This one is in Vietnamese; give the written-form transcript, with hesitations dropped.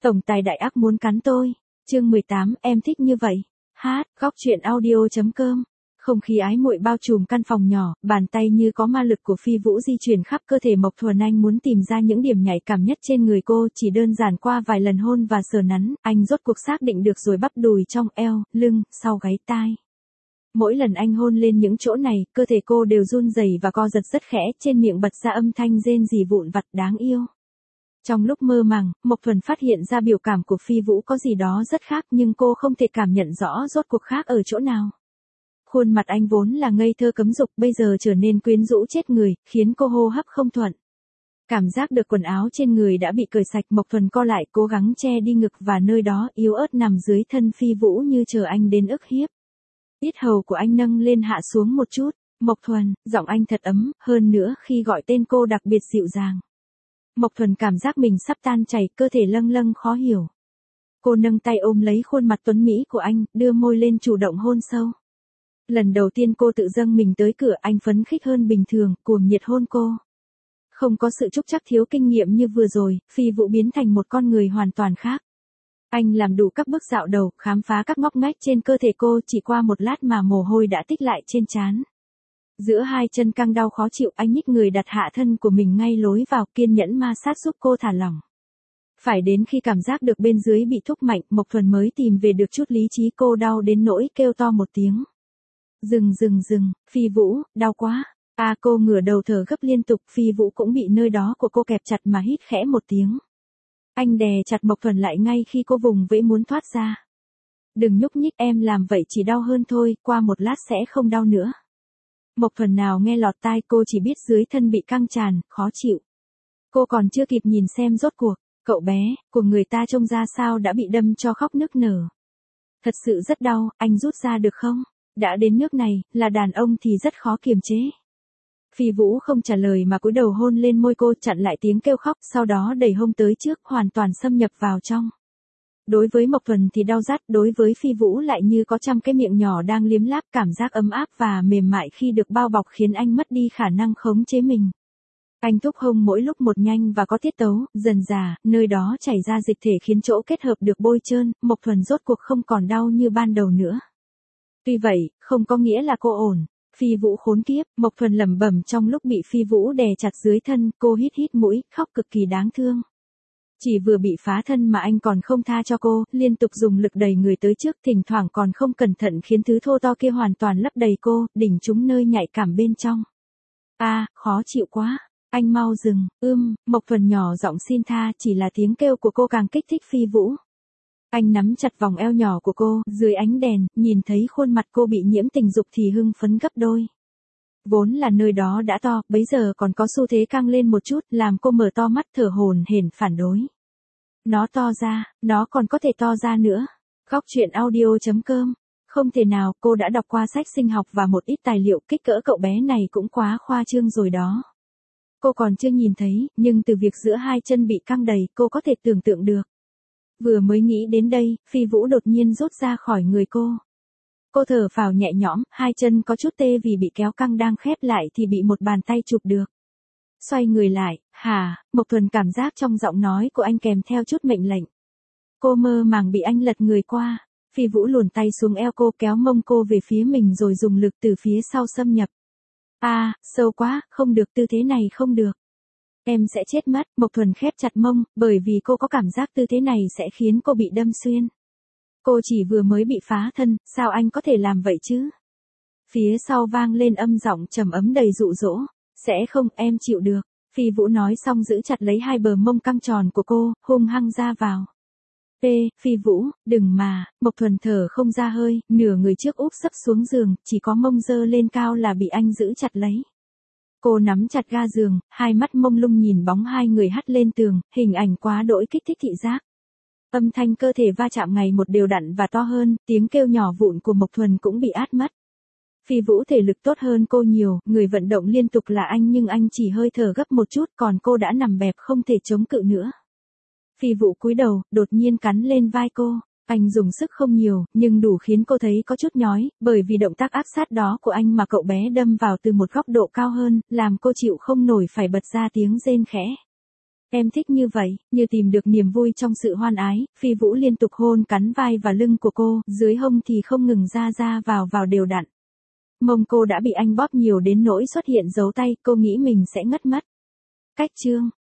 Tổng tài đại ác muốn cắn tôi. Chương 18, em thích như vậy. Góc truyện audio.com. Không khí ái muội bao trùm căn phòng nhỏ, bàn tay như có ma lực của Phi Vũ di chuyển khắp cơ thể Mộc Thuần. Anh muốn tìm ra những điểm nhạy cảm nhất trên người cô, chỉ đơn giản qua vài lần hôn và sờ nắn, anh rốt cuộc xác định được rồi bắp đùi trong eo, lưng, sau gáy tai. Mỗi lần anh hôn lên những chỗ này, cơ thể cô đều run rẩy và co giật rất khẽ, trên miệng bật ra âm thanh rên rỉ vụn vặt đáng yêu. Trong lúc mơ màng, Mộc Thuần phát hiện ra biểu cảm của Phi Vũ có gì đó rất khác nhưng cô không thể cảm nhận rõ rốt cuộc khác ở chỗ nào. Khuôn mặt anh vốn là ngây thơ cấm dục bây giờ trở nên quyến rũ chết người, khiến cô hô hấp không thuận. Cảm giác được quần áo trên người đã bị cởi sạch, Mộc Thuần co lại cố gắng che đi ngực và nơi đó yếu ớt nằm dưới thân Phi Vũ như chờ anh đến ức hiếp. Yết hầu của anh nâng lên hạ xuống một chút, Mộc Thuần, giọng anh thật ấm, hơn nữa khi gọi tên cô đặc biệt dịu dàng. Mộc Thuần cảm giác mình sắp tan chảy, cơ thể lâng lâng khó hiểu. Cô nâng tay ôm lấy khuôn mặt tuấn mỹ của anh, đưa môi lên chủ động hôn sâu. Lần đầu tiên cô tự dâng mình tới cửa, anh phấn khích hơn bình thường, cuồng nhiệt hôn cô. Không có sự trúc trắc thiếu kinh nghiệm như vừa rồi, Phi Vũ biến thành một con người hoàn toàn khác. Anh làm đủ các bước dạo đầu, khám phá các ngóc ngách trên cơ thể cô, chỉ qua một lát mà mồ hôi đã tích lại trên trán. Giữa hai chân căng đau khó chịu, anh nhích người đặt hạ thân của mình ngay lối vào, kiên nhẫn ma sát giúp cô thả lỏng. Phải đến khi cảm giác được bên dưới bị thúc mạnh, Mộc Thuần mới tìm về được chút lý trí, cô đau đến nỗi kêu to một tiếng. Dừng, Phi Vũ, đau quá. Cô ngửa đầu thở gấp liên tục, Phi Vũ cũng bị nơi đó của cô kẹp chặt mà hít khẽ một tiếng. Anh đè chặt Mộc Thuần lại ngay khi cô vùng vẫy muốn thoát ra. Đừng nhúc nhích, em làm vậy chỉ đau hơn thôi, qua một lát sẽ không đau nữa. Mộc Thuần nào nghe lọt tai, cô chỉ biết dưới thân bị căng tràn, khó chịu. Cô còn chưa kịp nhìn xem rốt cuộc, cậu bé, của người ta trông ra sao đã bị đâm cho khóc nức nở. Thật sự rất đau, anh rút ra được không? Đã đến nước này, là đàn ông thì rất khó kiềm chế. Phi Vũ không trả lời mà cúi đầu hôn lên môi cô, chặn lại tiếng kêu khóc, sau đó đẩy hông tới trước, hoàn toàn xâm nhập vào trong. Đối với Mộc Thuần thì đau rát, đối với Phi Vũ lại như có trăm cái miệng nhỏ đang liếm láp, cảm giác ấm áp và mềm mại khi được bao bọc khiến anh mất đi khả năng khống chế mình. Anh thúc hông mỗi lúc một nhanh và có tiết tấu, dần dà, nơi đó chảy ra dịch thể khiến chỗ kết hợp được bôi trơn, Mộc Thuần rốt cuộc không còn đau như ban đầu nữa. Tuy vậy, không có nghĩa là cô ổn. Phi Vũ khốn kiếp, Mộc Thuần lẩm bẩm trong lúc bị Phi Vũ đè chặt dưới thân, cô hít mũi, khóc cực kỳ đáng thương. Chỉ vừa bị phá thân mà anh còn không tha cho cô, liên tục dùng lực đẩy người tới trước, thỉnh thoảng còn không cẩn thận khiến thứ thô to kia hoàn toàn lấp đầy cô, đỉnh trúng nơi nhạy cảm bên trong. Khó chịu quá, anh mau dừng, Mộc Thuần nhỏ giọng xin tha, chỉ là tiếng kêu của cô càng kích thích Phi Vũ. Anh nắm chặt vòng eo nhỏ của cô, dưới ánh đèn, nhìn thấy khuôn mặt cô bị nhiễm tình dục thì hưng phấn gấp đôi. Vốn là nơi đó đã to, bấy giờ còn có xu thế căng lên một chút, làm cô mở to mắt thở hổn hển phản đối. Nó to ra, nó còn có thể to ra nữa. Góc truyện audio.com. Không thể nào, cô đã đọc qua sách sinh học và một ít tài liệu, kích cỡ cậu bé này cũng quá khoa trương rồi đó. Cô còn chưa nhìn thấy, nhưng từ việc giữa hai chân bị căng đầy, cô có thể tưởng tượng được. Vừa mới nghĩ đến đây, Phi Vũ đột nhiên rút ra khỏi người cô. Cô thở phào nhẹ nhõm, hai chân có chút tê vì bị kéo căng, đang khép lại thì bị một bàn tay chụp được. Xoay người lại, Mộc Thuần cảm giác trong giọng nói của anh kèm theo chút mệnh lệnh. Cô mơ màng bị anh lật người qua. Phi Vũ luồn tay xuống eo cô, kéo mông cô về phía mình rồi dùng lực từ phía sau xâm nhập. Sâu quá, không được, tư thế này không được. Em sẽ chết mất, Mộc Thuần khép chặt mông, bởi vì cô có cảm giác tư thế này sẽ khiến cô bị đâm xuyên. Cô chỉ vừa mới bị phá thân, sao anh có thể làm vậy chứ? Phía sau vang lên âm giọng trầm ấm đầy dụ dỗ. Sẽ không, em chịu được. Phi Vũ nói xong giữ chặt lấy hai bờ mông căng tròn của cô, hung hăng ra vào. Phi Vũ, đừng mà, Mộc Thuần thở không ra hơi, nửa người trước úp sấp xuống giường, chỉ có mông dơ lên cao là bị anh giữ chặt lấy. Cô nắm chặt ga giường, hai mắt mông lung nhìn bóng hai người hắt lên tường, hình ảnh quá đỗi kích thích thị giác. Âm thanh cơ thể va chạm ngày một đều đặn và to hơn, tiếng kêu nhỏ vụn của Mộc Thuần cũng bị át mất. Phi Vũ thể lực tốt hơn cô nhiều, người vận động liên tục là anh nhưng anh chỉ hơi thở gấp một chút, còn cô đã nằm bẹp không thể chống cự nữa. Phi Vũ cúi đầu, đột nhiên cắn lên vai cô. Anh dùng sức không nhiều, nhưng đủ khiến cô thấy có chút nhói, bởi vì động tác áp sát đó của anh mà cậu bé đâm vào từ một góc độ cao hơn, làm cô chịu không nổi phải bật ra tiếng rên khẽ. Em thích như vậy, như tìm được niềm vui trong sự hoan ái, Phi Vũ liên tục hôn cắn vai và lưng của cô, dưới hông thì không ngừng ra vào đều đặn. Mông cô đã bị anh bóp nhiều đến nỗi xuất hiện dấu tay, cô nghĩ mình sẽ ngất mất. Cách chương